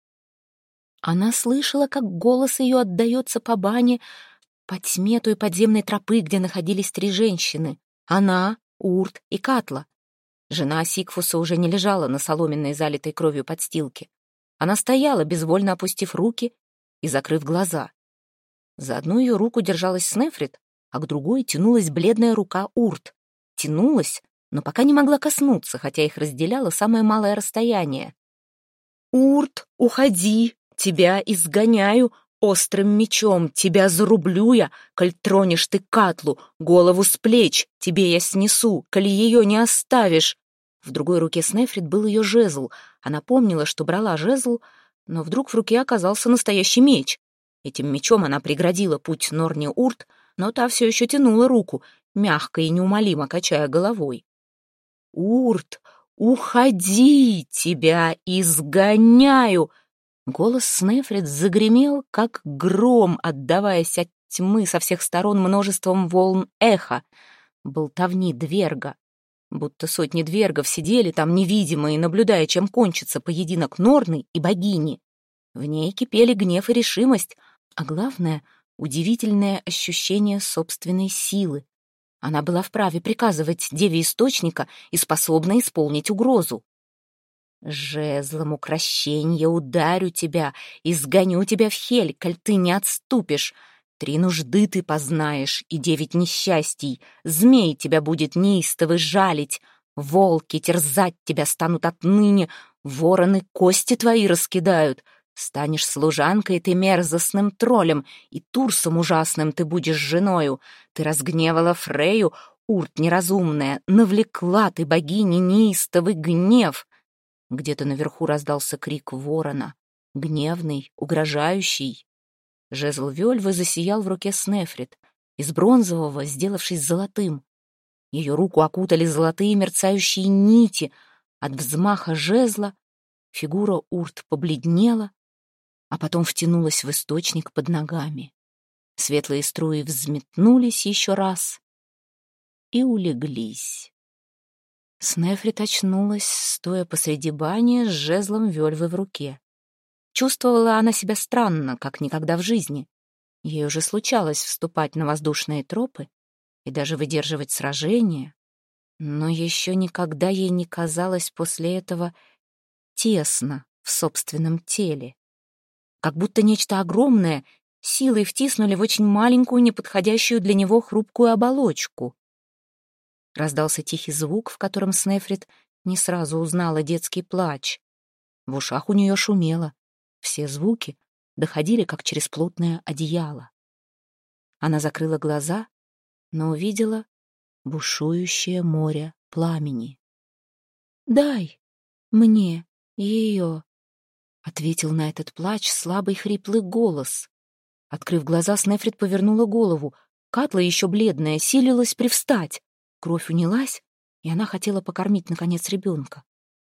Она слышала, как голос ее отдается по бане, по тьме той подземной тропы, где находились три женщины. Она, Урт и Катла. Жена Сигфуса уже не лежала на соломенной, залитой кровью подстилке. Она стояла, безвольно опустив руки и закрыв глаза. За одну ее руку держалась Снефрит, а к другой тянулась бледная рука Урт. Тянулась, но пока не могла коснуться, хотя их разделяло самое малое расстояние. «Урт, уходи! Тебя изгоняю! Острым мечом тебя зарублю я, коль тронешь ты Катлу, голову с плеч тебе я снесу, коли ее не оставишь». В другой руке Снефрит был ее жезл. Она помнила, что брала жезл, но вдруг в руке оказался настоящий меч. Этим мечом она преградила путь Норне Урт, но та все еще тянула руку, мягко и неумолимо качая головой. «Урт, уходи, тебя изгоняю!» Голос Снефрит загремел, как гром, отдаваясь от тьмы со всех сторон множеством волн эха, болтовни дверга. Будто сотни двергов сидели там невидимые, наблюдая, чем кончится поединок Норны и богини. В ней кипели гнев и решимость, а главное — удивительное ощущение собственной силы. Она была вправе приказывать Деве Источника и способна исполнить угрозу. «Жезлом укрощенья ударю тебя, изгоню тебя в Хель, коль ты не отступишь. 3 нужды ты познаешь и 9 несчастий. Змей тебя будет неистовый жалить, волки терзать тебя станут отныне, вороны кости твои раскидают. Станешь служанкой ты мерзостным троллем, и Турсом ужасным ты будешь женою. Ты разгневала Фрею, Урт неразумная, навлекла ты богине неистовый гнев». Где-то наверху раздался крик ворона, гневный, угрожающий. Жезл Вельвы засиял в руке Снефрит, из бронзового, сделавшись золотым. Ее руку окутали золотые мерцающие нити. От взмаха жезла фигура Урт побледнела, а потом втянулась в источник под ногами. Светлые струи взметнулись еще раз и улеглись. Снефрит очнулась, стоя посреди бани с жезлом Вельвы в руке. Чувствовала она себя странно, как никогда в жизни. Ей уже случалось вступать на воздушные тропы и даже выдерживать сражения, но еще никогда ей не казалось после этого тесно в собственном теле. Как будто нечто огромное силой втиснули в очень маленькую, неподходящую для него хрупкую оболочку. Раздался тихий звук, в котором Снефрит не сразу узнала детский плач. В ушах у нее шумело. Все звуки доходили, как через плотное одеяло. Она закрыла глаза, но увидела бушующее море пламени. «Дай мне ее», — ответил на этот плач слабый хриплый голос. Открыв глаза, Снефрит повернула голову. Катла, еще бледная, силилась привстать. Кровь унялась, и она хотела покормить, наконец, ребенка.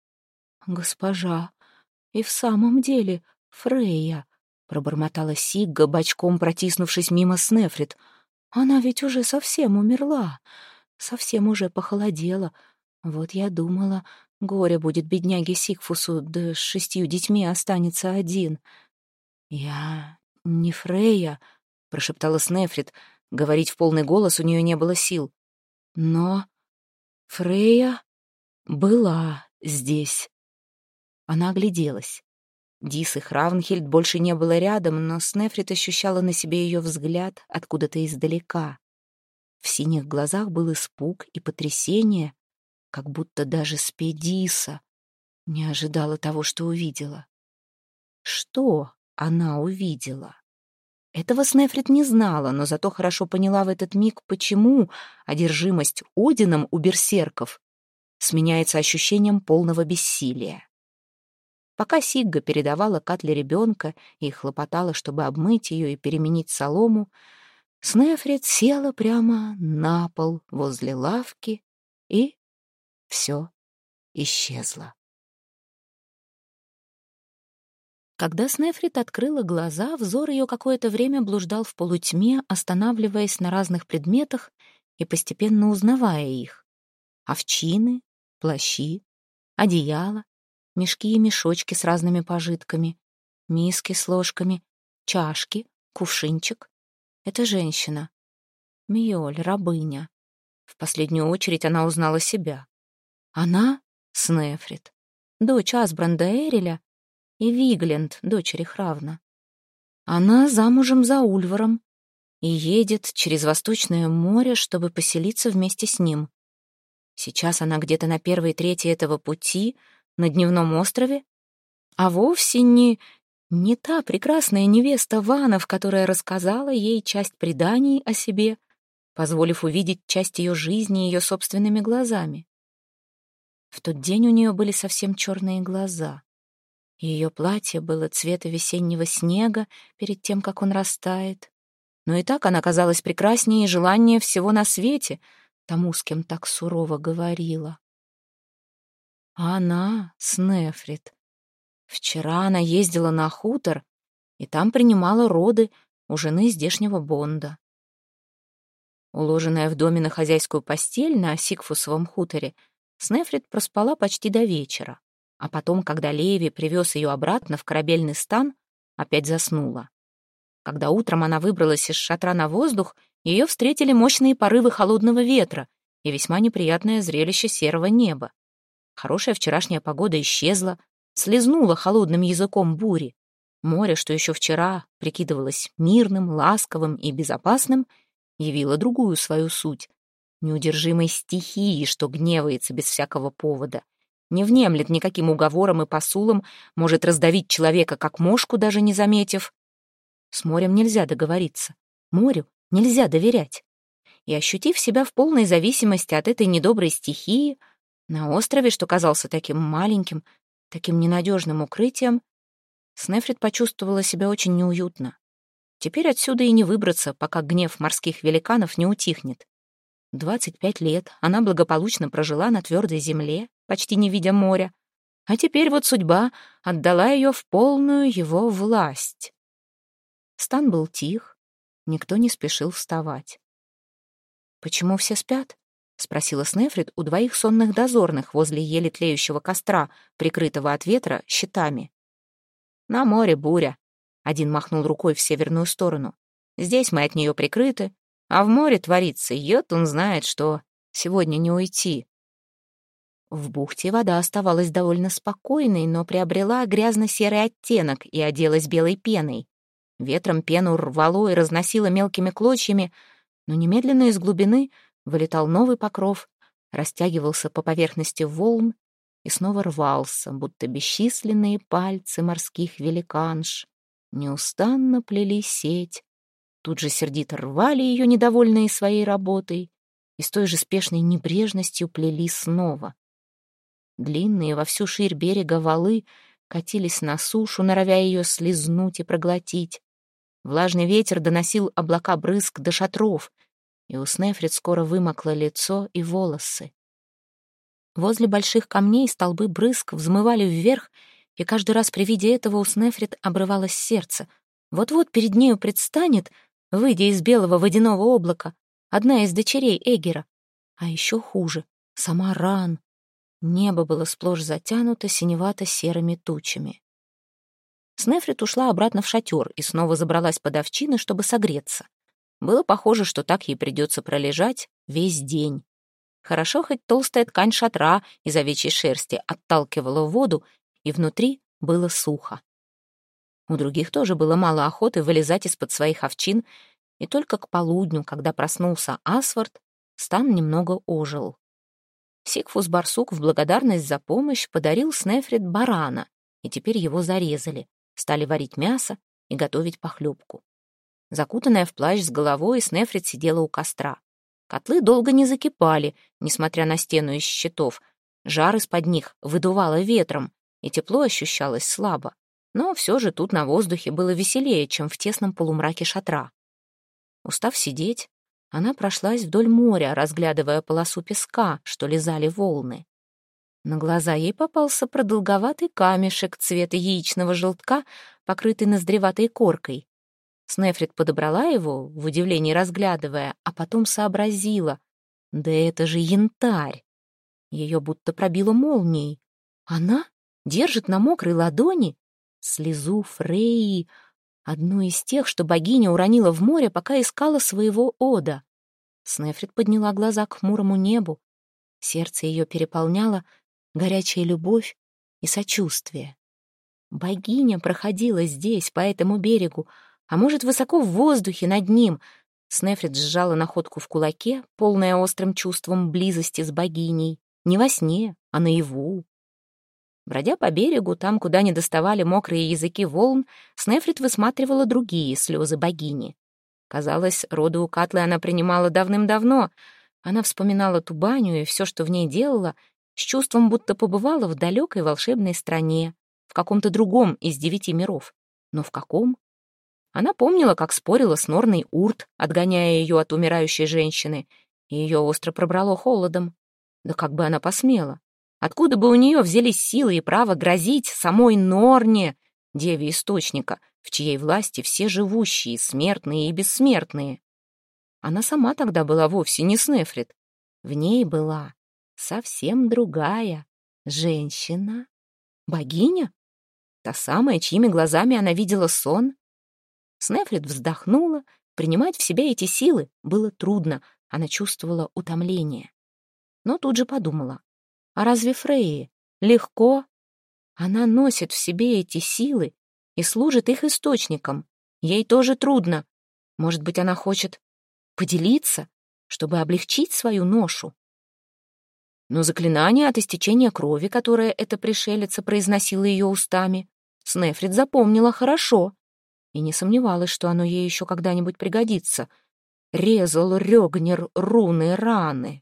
«Госпожа, и в самом деле Фрейя», — пробормотала Сигга, бочком протиснувшись мимо Снефрит. «Она ведь уже совсем умерла, совсем уже похолодела. Вот я думала, горе будет бедняге Сигфусу, да с 6 детьми останется один». «Я не Фрейя», — прошептала Снефрит. Говорить в полный голос у нее не было сил. «Но Фрейя была здесь». Она огляделась. Дис и Хравнхильд больше не было рядом, но Снефрит ощущала на себе ее взгляд откуда-то издалека. В синих глазах был испуг и потрясение, как будто даже спе Диса не ожидала того, что увидела. Что она увидела? Этого Снефрит не знала, но зато хорошо поняла в этот миг, почему одержимость Одином у берсерков сменяется ощущением полного бессилия. Пока Сигга передавала Катле ребенка и хлопотала, чтобы обмыть ее и переменить солому, Снефрит села прямо на пол возле лавки, и все исчезло. Когда Снефрит открыла глаза, взор ее какое-то время блуждал в полутьме, останавливаясь на разных предметах и постепенно узнавая их. Овчины, плащи, одеяла, мешки и мешочки с разными пожитками, миски с ложками, чашки, кувшинчик. Это женщина. Миоль, рабыня. В последнюю очередь она узнала себя. Она — Снефрит, дочь Асбранда Эриля и Вигленд, дочери Хравна. Она замужем за Ульваром и едет через Восточное море, чтобы поселиться вместе с ним. Сейчас она где-то на первой трети этого пути, на дневном острове, а вовсе не та прекрасная невеста Ванов, которая рассказала ей часть преданий о себе, позволив увидеть часть ее жизни ее собственными глазами. В тот день у нее были совсем черные глаза. Ее платье было цвета весеннего снега перед тем, как он растает. Но и так она казалась прекраснее и желаннее всего на свете, тому, с кем так сурово говорила. А она, Снефрит. Вчера она ездила на хутор, и там принимала роды у жены здешнего бонда. Уложенная в доме на хозяйскую постель на Сигфусовом хуторе, Снефрит проспала почти до вечера, а потом, когда Леви привез ее обратно в корабельный стан, опять заснула. Когда утром она выбралась из шатра на воздух, ее встретили мощные порывы холодного ветра и весьма неприятное зрелище серого неба. Хорошая вчерашняя погода исчезла, слезнула холодным языком бури. Море, что еще вчера прикидывалось мирным, ласковым и безопасным, явило другую свою суть — неудержимой стихии, что гневается без всякого повода, не внемлет никаким уговорам и посулам, может раздавить человека, как мошку, даже не заметив. С морем нельзя договориться, морю нельзя доверять. И, ощутив себя в полной зависимости от этой недоброй стихии, на острове, что казался таким маленьким, таким ненадежным укрытием, Снефрит почувствовала себя очень неуютно. Теперь отсюда и не выбраться, пока гнев морских великанов не утихнет. 25 лет она благополучно прожила на твердой земле, почти не видя моря, а теперь вот судьба отдала ее в полную его власть. Стан был тих, никто не спешил вставать. «Почему все спят?» — спросила Снефрит у двоих сонных дозорных возле еле тлеющего костра, прикрытого от ветра щитами. «На море буря», — один махнул рукой в северную сторону. «Здесь мы от нее прикрыты, а в море творится, йотун знает, что сегодня не уйти». В бухте вода оставалась довольно спокойной, но приобрела грязно-серый оттенок и оделась белой пеной. Ветром пену рвало и разносило мелкими клочьями, но немедленно из глубины вылетал новый покров, растягивался по поверхности волн и снова рвался, будто бесчисленные пальцы морских великанш неустанно плели сеть, тут же сердито рвали ее, недовольные своей работой, и с той же спешной небрежностью плели снова. Длинные во всю ширь берега валы катились на сушу, норовя ее слизнуть и проглотить. Влажный ветер доносил облака брызг до шатров, и у Снефрит скоро вымокло лицо и волосы. Возле больших камней столбы брызг взмывали вверх, и каждый раз при виде этого у Снефрит обрывалось сердце. Вот-вот перед нею предстанет, выйдя из белого водяного облака, одна из дочерей Эгера. А еще хуже — сама Ран. Небо было сплошь затянуто синевато-серыми тучами. Снефрит ушла обратно в шатер и снова забралась под овчины, чтобы согреться. Было похоже, что так ей придется пролежать весь день. Хорошо, хоть толстая ткань шатра из овечьей шерсти отталкивала воду, и внутри было сухо. У других тоже было мало охоты вылезать из-под своих овчин, и только к полудню, когда проснулся Асвард, стан немного ожил. Сигфус-барсук в благодарность за помощь подарил Снефрит барана, и теперь его зарезали, стали варить мясо и готовить похлебку. Закутанная в плащ с головой, Снефрит сидела у костра. Котлы долго не закипали, несмотря на стену из щитов. Жар из-под них выдувало ветром, и тепло ощущалось слабо, но все же тут на воздухе было веселее, чем в тесном полумраке шатра. Устав сидеть, она прошлась вдоль моря, разглядывая полосу песка, что лизали волны. На глаза ей попался продолговатый камешек цвета яичного желтка, покрытый ноздреватой коркой. Снефрит подобрала его, в удивлении разглядывая, а потом сообразила. Да это же янтарь! Ее будто пробило молнией. Она держит на мокрой ладони слезу Фрейи, одну из тех, что богиня уронила в море, пока искала своего Ода. Снефрит подняла глаза к хмурому небу. Сердце ее переполняло горячая любовь и сочувствие. Богиня проходила здесь, по этому берегу, а может, высоко в воздухе над ним. Снефрит сжала находку в кулаке, полная острым чувством близости с богиней. Не во сне, а наяву. Бродя по берегу, там, куда не доставали мокрые языки волн, Снефрит высматривала другие слезы богини. Казалось, роды у Катлы она принимала давным-давно. Она вспоминала ту баню и все, что в ней делала, с чувством, будто побывала в далекой волшебной стране, в каком-то другом из 9 миров. Но в каком? Она помнила, как спорила с Норной Урт, отгоняя ее от умирающей женщины, и ее остро пробрало холодом. Да как бы она посмела? Откуда бы у нее взялись силы и право грозить самой Норне, деве Источника, в чьей власти все живущие, смертные и бессмертные? Она сама тогда была вовсе не Снефрит. В ней была совсем другая женщина. Богиня? Та самая, чьими глазами она видела сон? Снефрит вздохнула. Принимать в себя эти силы было трудно. Она чувствовала утомление. Но тут же подумала. А разве Фрейи легко? Она носит в себе эти силы и служит их источником. Ей тоже трудно. Может быть, она хочет поделиться, чтобы облегчить свою ношу? Но заклинание от истечения крови, которое эта пришелица произносила ее устами, Снефрит запомнила хорошо и не сомневалась, что оно ей еще когда-нибудь пригодится. Резал Рёгнер руны раны.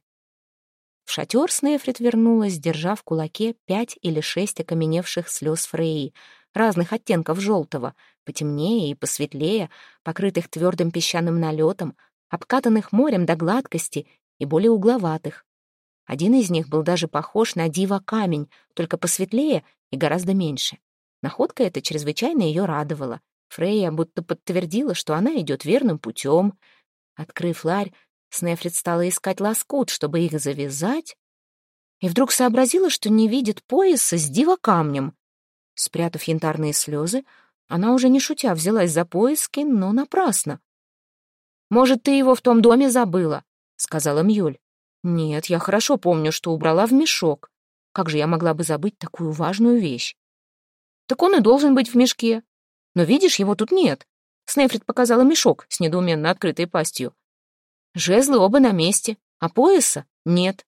В шатер Снефрит вернулась, держа в кулаке 5 или 6 окаменевших слез Фрейи, разных оттенков желтого, потемнее и посветлее, покрытых твердым песчаным налетом, обкатанных морем до гладкости и более угловатых. Один из них был даже похож на дива-камень, только посветлее и гораздо меньше. Находка эта чрезвычайно ее радовала. Фрейя будто подтвердила, что она идет верным путем. Открыв ларь, Снефрит стала искать лоскут, чтобы их завязать, и вдруг сообразила, что не видит пояса с дива-камнем. Спрятав янтарные слезы, она уже не шутя взялась за поиски, но напрасно. «Может, ты его в том доме забыла?» — сказала Мьёль. «Нет, я хорошо помню, что убрала в мешок. Как же я могла бы забыть такую важную вещь?» «Так он и должен быть в мешке. Но видишь, его тут нет». Снефрит показала мешок с недоуменно открытой пастью. «Жезлы оба на месте, а пояса нет».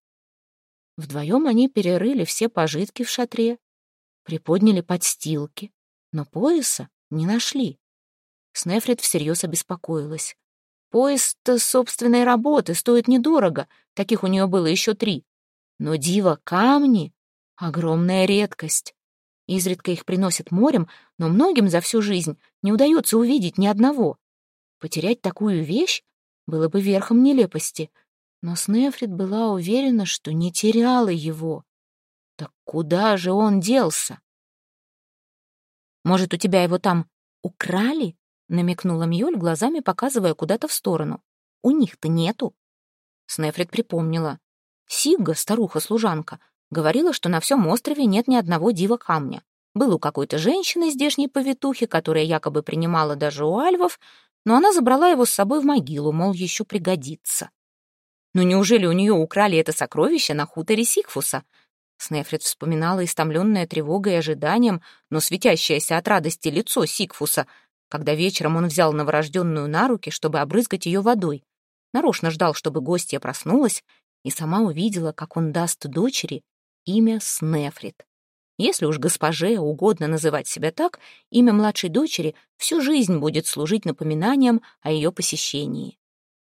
Вдвоем они перерыли все пожитки в шатре, приподняли подстилки, но пояса не нашли. Снефрит всерьез обеспокоилась. Пояс-то собственной работы стоит недорого, таких у нее было еще 3. Но дива-камни — огромная редкость. Изредка их приносят морем, но многим за всю жизнь не удается увидеть ни одного. Потерять такую вещь было бы верхом нелепости, но Снефрит была уверена, что не теряла его. Так куда же он делся? «Может, у тебя его там украли?» — намекнула Мьёль, глазами показывая куда-то в сторону. «У них-то нету». Снефрит припомнила. Сигга, старуха-служанка, говорила, что на всем острове нет ни одного дива-камня. Был у какой-то женщины, здешней повитухи, которая якобы принимала даже у альвов, но она забрала его с собой в могилу, мол, еще пригодится. Но неужели у нее украли это сокровище на хуторе Сигфуса? Снефрит вспоминала истомленное тревогой и ожиданием, но светящееся от радости лицо Сигфуса, когда вечером он взял новорожденную на руки, чтобы обрызгать ее водой. Нарочно ждал, чтобы гостья проснулась, и сама увидела, как он даст дочери имя Снефрит. Если уж госпоже угодно называть себя так, имя младшей дочери всю жизнь будет служить напоминанием о ее посещении.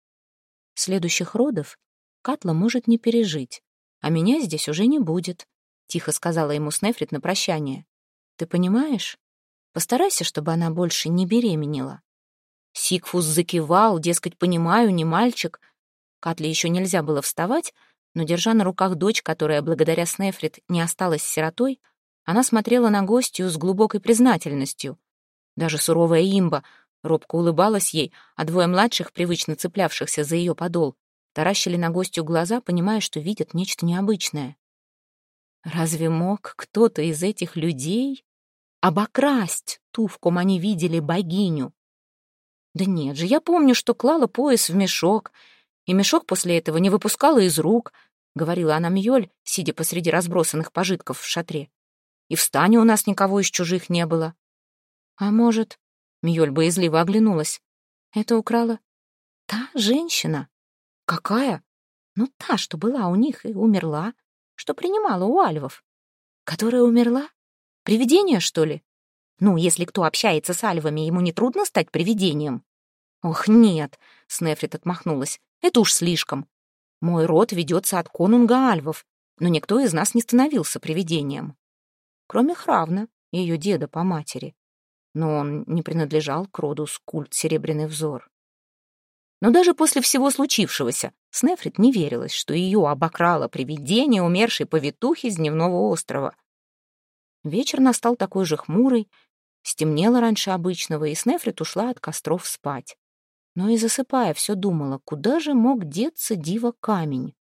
Следующих родов Катла может не пережить, а меня здесь уже не будет, — тихо сказала ему Снефрит на прощание. Ты понимаешь? Постарайся, чтобы она больше не беременела». Сигфус закивал, дескать, понимаю, не мальчик. Катле еще нельзя было вставать, но, держа на руках дочь, которая благодаря Снефрит не осталась сиротой, она смотрела на гостью с глубокой признательностью. Даже суровая имба робко улыбалась ей, а двое младших, привычно цеплявшихся за ее подол, таращили на гостью глаза, понимая, что видят нечто необычное. Разве мог кто-то из этих людей обокрасть ту, в ком они видели богиню? Да нет же, я помню, что клала пояс в мешок, и мешок после этого не выпускала из рук, говорила она Мьёль, сидя посреди разбросанных пожитков в шатре. И в стане у нас никого из чужих не было. А может, Мьёль боязливо оглянулась, это украла та женщина? Какая? Ну, та, что была у них и умерла, что принимала у альвов. Которая умерла? Привидение, что ли? Ну, если кто общается с альвами, ему не трудно стать привидением. Ох, нет, Снефрит отмахнулась, это уж слишком. Мой род ведется от конунга альвов, но никто из нас не становился привидением. Кроме Хравна, ее деда по матери. Но он не принадлежал к роду Скульт Серебряный Взор. Но даже после всего случившегося Снефрит не верилось, что ее обокрало привидение умершей повитухи с Дневного острова. Вечер настал такой же хмурый, стемнело раньше обычного, и Снефрит ушла от костров спать. Но и засыпая, все думала, куда же мог деться дива-камень.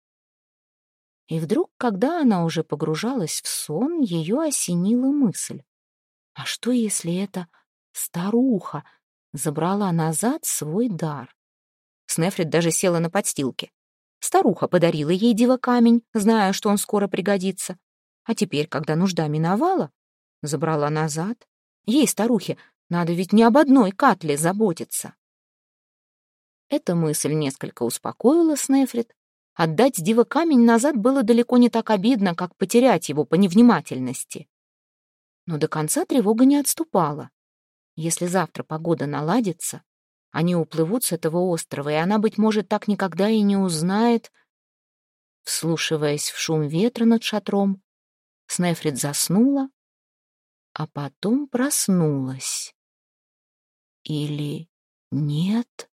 И вдруг, когда она уже погружалась в сон, ее осенила мысль. А что, если эта старуха забрала назад свой дар? Снефрит даже села на подстилке. Старуха подарила ей дива-камень, зная, что он скоро пригодится. А теперь, когда нужда миновала, забрала назад. Ей, старухе, надо ведь не об одной Катле заботиться. Эта мысль несколько успокоила Снефрит. Отдать дива-камень назад было далеко не так обидно, как потерять его по невнимательности. Но до конца тревога не отступала. Если завтра погода наладится, они уплывут с этого острова, и она, быть может, так никогда и не узнает. Вслушиваясь в шум ветра над шатром, Снефрит заснула, а потом проснулась. Или нет?